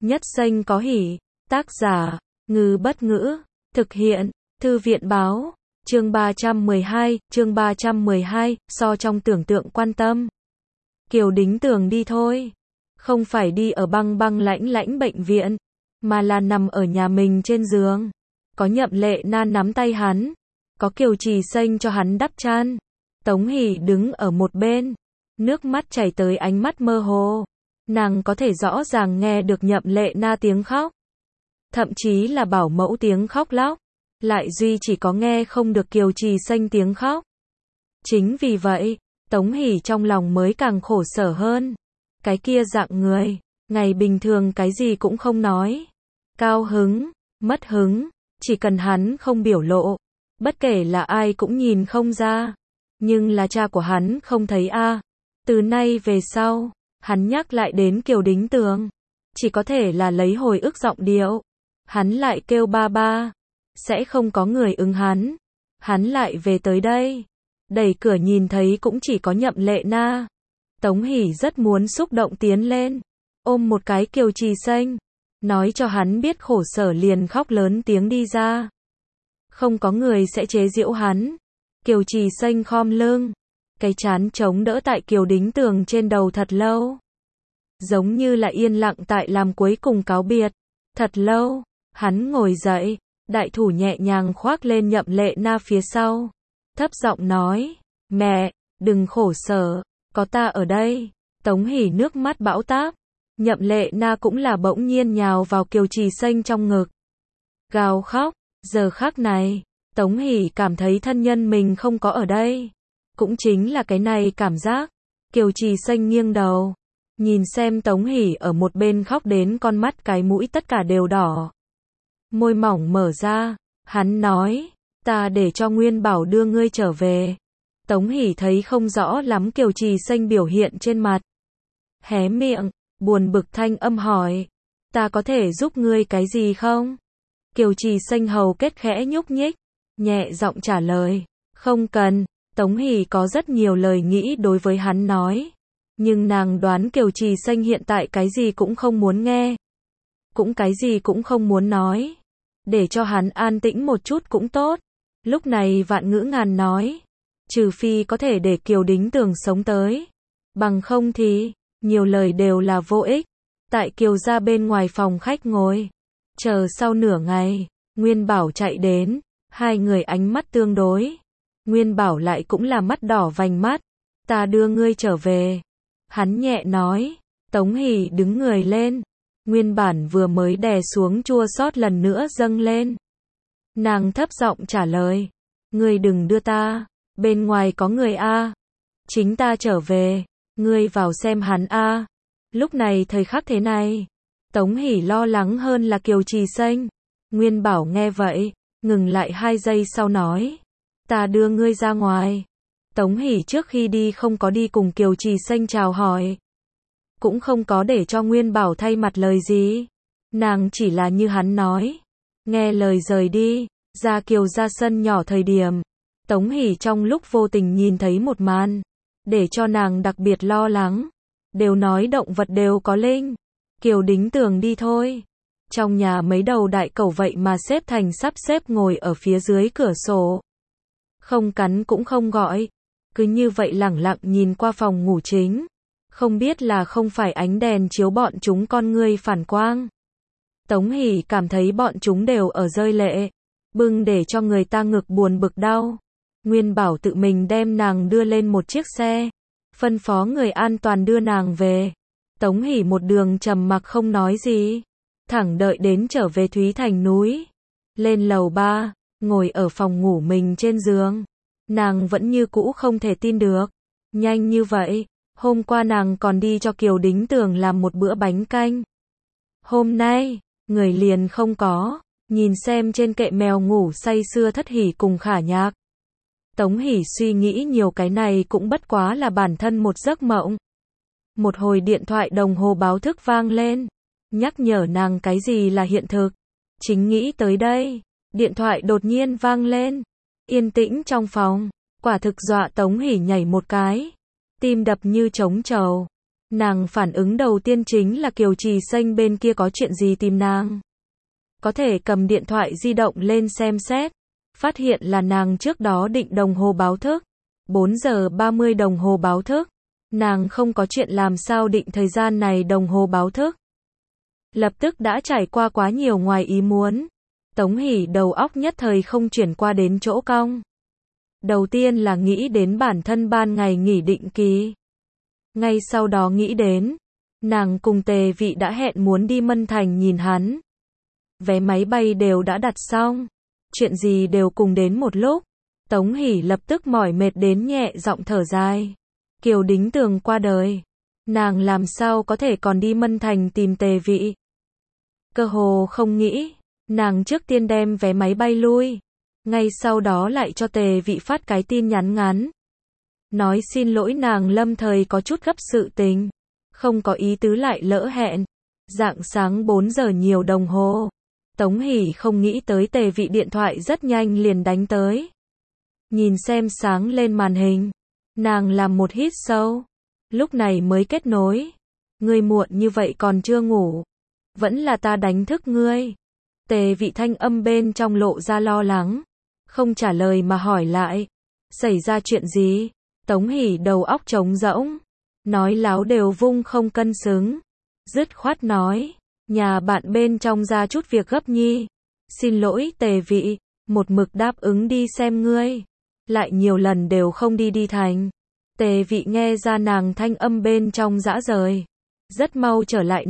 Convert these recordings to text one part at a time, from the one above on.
Nhất xanh có hỉ. Tác giả, Ngư Bất Ngữ. Thực hiện, Thư viện Báo. Chương 312, so trong tưởng tượng quan tâm. Kiều Đính Tường đi thôi. Không phải đi ở băng băng lãnh lãnh bệnh viện, mà là nằm ở nhà mình trên giường. Có Nhậm Lệ Na nắm tay hắn, có Kiều Trì Xanh cho hắn đắp chăn. Tống Hỷ đứng ở một bên, nước mắt chảy tới ánh mắt mơ hồ. Nàng có thể rõ ràng nghe được Nhậm Lệ Na tiếng khóc, thậm chí là bảo mẫu tiếng khóc lóc, lại duy chỉ có nghe không được Kiều Trì Xanh tiếng khóc. Chính vì vậy, Tống Hỷ trong lòng mới càng khổ sở hơn. Cái kia dạng người, ngày bình thường cái gì cũng không nói. Cao hứng, mất hứng, chỉ cần hắn không biểu lộ, bất kể là ai cũng nhìn không ra. Nhưng là cha của hắn không thấy a. Từ nay về sau, hắn nhắc lại đến Kiều Đính Tường, chỉ có thể là lấy hồi ức giọng điệu. Hắn lại kêu ba ba, sẽ không có người ứng hắn. Hắn lại về tới đây, đẩy cửa nhìn thấy cũng chỉ có Nhậm Lệ Na. Tống Hỷ rất muốn xúc động tiến lên, ôm một cái Kiều Trì Xanh, nói cho hắn biết khổ sở, liền khóc lớn tiếng đi ra. Không có người sẽ chế giễu hắn. Kiều Trì Xanh khom lưng, cái trán chống đỡ tại Kiều Đính Tường trên đầu thật lâu. Giống như là yên lặng tại làm cuối cùng cáo biệt. Thật lâu, hắn ngồi dậy, đại thủ nhẹ nhàng khoác lên Nhậm Lệ Na phía sau. Thấp giọng nói, mẹ, đừng khổ sở, có ta ở đây. Tống Hỷ nước mắt bão táp. Nhậm Lệ Na cũng là bỗng nhiên nhào vào Kiều Trì Xanh trong ngực, gào khóc. Giờ khắc này, Tống Hỷ cảm thấy thân nhân mình không có ở đây. Cũng chính là cái này cảm giác. Kiều Trì Xanh nghiêng đầu, nhìn xem Tống Hỷ ở một bên khóc đến con mắt cái mũi tất cả đều đỏ. Môi mỏng mở ra, hắn nói, ta để cho Nguyên Bảo đưa ngươi trở về. Tống Hỷ thấy không rõ lắm Kiều Trì Xanh biểu hiện trên mặt. Hé miệng, buồn bực thanh âm hỏi, ta có thể giúp ngươi cái gì không? Kiều Trì Xanh hầu kết khẽ nhúc nhích, nhẹ giọng trả lời, không cần. Tống Hỷ có rất nhiều lời nghĩ đối với hắn nói, nhưng nàng đoán Kiều Trì Xanh hiện tại cái gì cũng không muốn nghe, cũng cái gì cũng không muốn nói. Để cho hắn an tĩnh một chút cũng tốt. Lúc này Vạn Ngữ Ngàn nói, trừ phi có thể để Kiều Đính Tường sống tới, bằng không thì, nhiều lời đều là vô ích. Tại Kiều gia bên ngoài phòng khách ngồi, chờ sau nửa ngày, Nguyên Bảo chạy đến, hai người ánh mắt tương đối. Nguyên Bảo lại cũng là mắt đỏ vành mắt, ta đưa ngươi trở về. Hắn nhẹ nói. Tống Hỷ đứng người lên, nguyên bản vừa mới đè xuống chua xót lần nữa dâng lên. Nàng thấp giọng trả lời, ngươi đừng đưa ta, bên ngoài có người a. Chính ta trở về, ngươi vào xem hắn a. Lúc này thời khắc thế này, Tống Hỷ lo lắng hơn là Kiều Trì Xanh. Nguyên Bảo nghe vậy, ngừng lại 2 giây sau nói, ta đưa ngươi ra ngoài. Tống Hỷ trước khi đi không có đi cùng Kiều Trì Xanh chào hỏi, cũng không có để cho Nguyên Bảo thay mặt lời gì. Nàng chỉ là như hắn nói, nghe lời rời đi. Ra Kiều ra sân nhỏ thời điểm, Tống Hỷ trong lúc vô tình nhìn thấy một màn, để cho nàng đặc biệt lo lắng. Đều nói động vật đều có linh. Kiều Đính Tường đi thôi. Trong nhà mấy đầu đại cẩu vậy mà xếp thành sắp xếp ngồi ở phía dưới cửa sổ. Không cắn cũng không gọi. Cứ như vậy lẳng lặng nhìn qua phòng ngủ chính. Không biết là không phải ánh đèn chiếu bọn chúng con ngươi phản quang. Tống Hỷ cảm thấy bọn chúng đều ở rơi lệ. Bưng để cho người ta ngực buồn bực đau. Nguyên Bảo tự mình đem nàng đưa lên một chiếc xe, phân phó người an toàn đưa nàng về. Tống Hỷ một đường trầm mặc không nói gì, thẳng đợi đến trở về Thúy Thành núi. Lên lầu 3, ngồi ở phòng ngủ mình trên giường. Nàng vẫn như cũ không thể tin được. Nhanh như vậy, hôm qua nàng còn đi cho Kiều Đính Tường làm một bữa bánh canh. Hôm nay, người liền không có. Nhìn xem trên kệ mèo ngủ say sưa Thất Hỷ cùng Khả Nhạc. Tống Hỷ suy nghĩ nhiều, cái này cũng bất quá là bản thân một giấc mộng. Một hồi điện thoại đồng hồ báo thức vang lên, nhắc nhở nàng cái gì là hiện thực. Chính nghĩ tới đây, điện thoại đột nhiên vang lên. Yên tĩnh trong phòng, quả thực dọa Tống Hỷ nhảy một cái, tim đập như trống trầu. Nàng phản ứng đầu tiên chính là Kiều Trì Xanh bên kia có chuyện gì tìm nàng. Có thể cầm điện thoại di động lên xem xét, phát hiện là nàng trước đó định đồng hồ báo thức. 4 giờ 30 đồng hồ báo thức. Nàng không có chuyện làm sao định thời gian này đồng hồ báo thức. Lập tức đã trải qua quá nhiều ngoài ý muốn. Tống Hỷ đầu óc nhất thời không chuyển qua đến chỗ cong. Đầu tiên là nghĩ đến bản thân ban ngày nghỉ định kỳ. Ngay sau đó nghĩ đến, nàng cùng Tề Vị đã hẹn muốn đi Mân Thành nhìn hắn. Vé máy bay đều đã đặt xong, chuyện gì đều cùng đến một lúc. Tống Hỷ lập tức mỏi mệt đến nhẹ giọng thở dài. Kiều Đính Tường qua đời, nàng làm sao có thể còn đi Mân Thành tìm Tề Vị. Cơ hồ không nghĩ, nàng trước tiên đem vé máy bay lui, ngay sau đó lại cho Tề Vị phát cái tin nhắn ngắn. Nói xin lỗi nàng lâm thời có chút gấp sự tình, không có ý tứ lại lỡ hẹn. Rạng sáng 4 giờ nhiều đồng hồ, Tống Hỷ không nghĩ tới Tề Vị điện thoại rất nhanh liền đánh tới. Nhìn xem sáng lên màn hình, nàng làm một hít sâu, lúc này mới kết nối. Ngươi muộn như vậy còn chưa ngủ, vẫn là ta đánh thức ngươi. Tề Vị thanh âm bên trong lộ ra lo lắng, không trả lời mà hỏi lại, xảy ra chuyện gì? Tống Hỷ đầu óc trống rỗng, nói láo đều vung không cân xứng, dứt khoát nói, nhà bạn bên trong ra chút việc gấp nhi. Xin lỗi Tề Vị, một mực đáp ứng đi xem ngươi, lại nhiều lần đều không đi thành. Tề Vị nghe ra nàng thanh âm bên trong dã rời, rất mau trở lại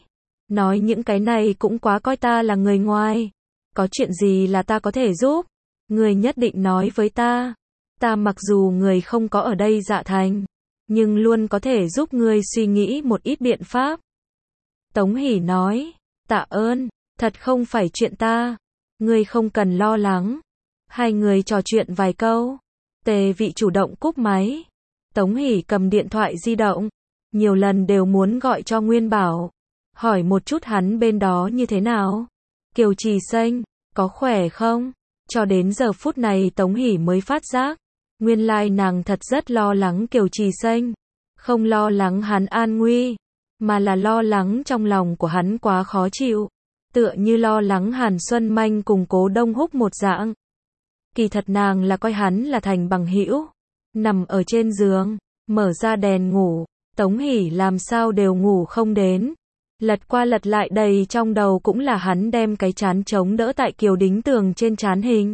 nói những cái này cũng quá coi ta là người ngoài. Có chuyện gì là ta có thể giúp, ngươi nhất định nói với ta. Ta mặc dù người không có ở đây Dạ Thành, nhưng luôn có thể giúp ngươi suy nghĩ một ít biện pháp. Tống Hỷ nói, tạ ơn, thật không phải chuyện ta, ngươi không cần lo lắng. Hai người trò chuyện vài câu, Tề Vị chủ động cúp máy. Tống Hỷ cầm điện thoại di động, nhiều lần đều muốn gọi cho Nguyên Bảo, hỏi một chút hắn bên đó như thế nào. Kiều Trì Xanh, có khỏe không? Cho đến giờ phút này Tống Hỷ mới phát giác, nguyên lai nàng thật rất lo lắng Kiều Trì Xanh, không lo lắng hắn an nguy, mà là lo lắng trong lòng của hắn quá khó chịu, tựa như lo lắng Hàn Xuân Manh cùng Cố Đông Húc một dạng. Kỳ thật nàng là coi hắn là thành bằng hữu. Nằm ở trên giường, mở ra đèn ngủ, Tống Hỷ làm sao đều ngủ không đến. Lật qua lật lại đầy trong đầu cũng là hắn đem cái trán chống đỡ tại Kiều Đính Tường trên trán hình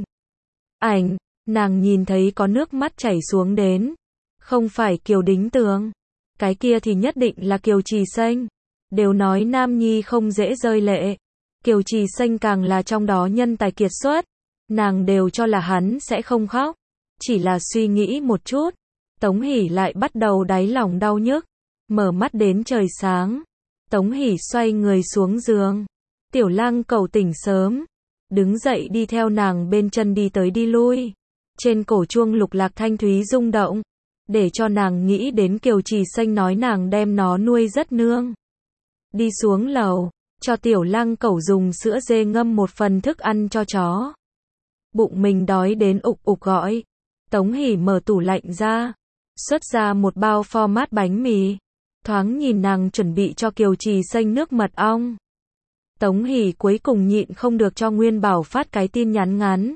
ảnh. Nàng nhìn thấy có nước mắt chảy xuống đến. Không phải Kiều Đính Tường, cái kia thì nhất định là Kiều Trì Xanh. Đều nói nam nhi không dễ rơi lệ, Kiều Trì Xanh càng là trong đó nhân tài kiệt xuất. Nàng đều cho là hắn sẽ không khóc, chỉ là suy nghĩ một chút, Tống Hỷ lại bắt đầu đáy lòng đau nhức. Mở mắt đến trời sáng, Tống Hỷ xoay người xuống giường. Tiểu Lang Cẩu tỉnh sớm, đứng dậy đi theo nàng bên chân đi tới đi lui. Trên cổ chuông lục lạc thanh thúy rung động, để cho nàng nghĩ đến Kiều Trì Xanh nói nàng đem nó nuôi rất nương. Đi xuống lầu, cho Tiểu Lang Cẩu dùng sữa dê ngâm một phần thức ăn cho chó. Bụng mình đói đến ục ục gọi. Tống Hỷ mở tủ lạnh ra, xuất ra một bao format bánh mì. Thoáng nhìn nàng chuẩn bị cho Kiều Trì Xanh nước mật ong. Tống Hỷ cuối cùng nhịn không được cho Nguyên Bảo phát cái tin nhắn ngắn.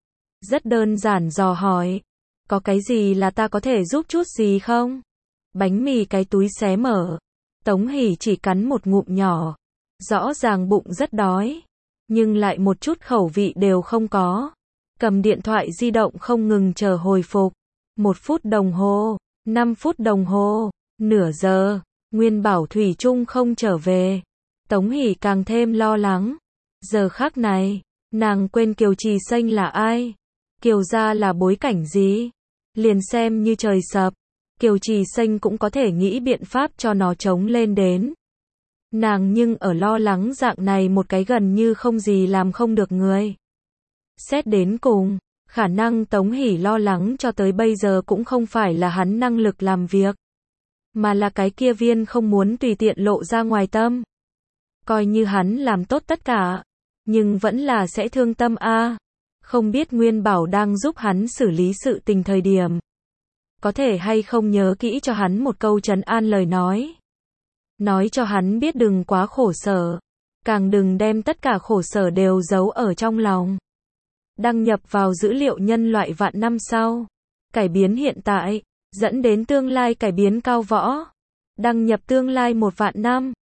Rất đơn giản dò hỏi, có cái gì là ta có thể giúp chút gì không? Bánh mì cái túi xé mở, Tống Hỷ chỉ cắn một ngụm nhỏ. Rõ ràng bụng rất đói, nhưng lại một chút khẩu vị đều không có. Cầm điện thoại di động không ngừng chờ hồi phục. 1 phút đồng hồ, 5 phút đồng hồ, nửa giờ, Nguyên Bảo thủy chung không trở về. Tống Hỷ càng thêm lo lắng. Giờ khắc này, nàng quên Kiều Trì Xanh là ai, Kiều gia là bối cảnh gì. Liền xem như trời sập, Kiều Trì Xanh cũng có thể nghĩ biện pháp cho nó chống lên đến. Nàng nhưng ở lo lắng dạng này một cái gần như không gì làm không được người. Xét đến cùng, khả năng Tống Hỷ lo lắng cho tới bây giờ cũng không phải là hắn năng lực làm việc, mà là cái kia viên không muốn tùy tiện lộ ra ngoài tâm. Coi như hắn làm tốt tất cả, nhưng vẫn là sẽ thương tâm a. Không biết Nguyên Bảo đang giúp hắn xử lý sự tình thời điểm, có thể hay không nhớ kỹ cho hắn một câu trấn an lời nói. nói cho hắn biết đừng quá khổ sở, càng đừng đem tất cả khổ sở đều giấu ở trong lòng. Đăng nhập vào dữ liệu nhân loại vạn năm sau, cải biến hiện tại, dẫn đến tương lai cải biến cao võ. Đăng nhập tương lai 1 vạn năm.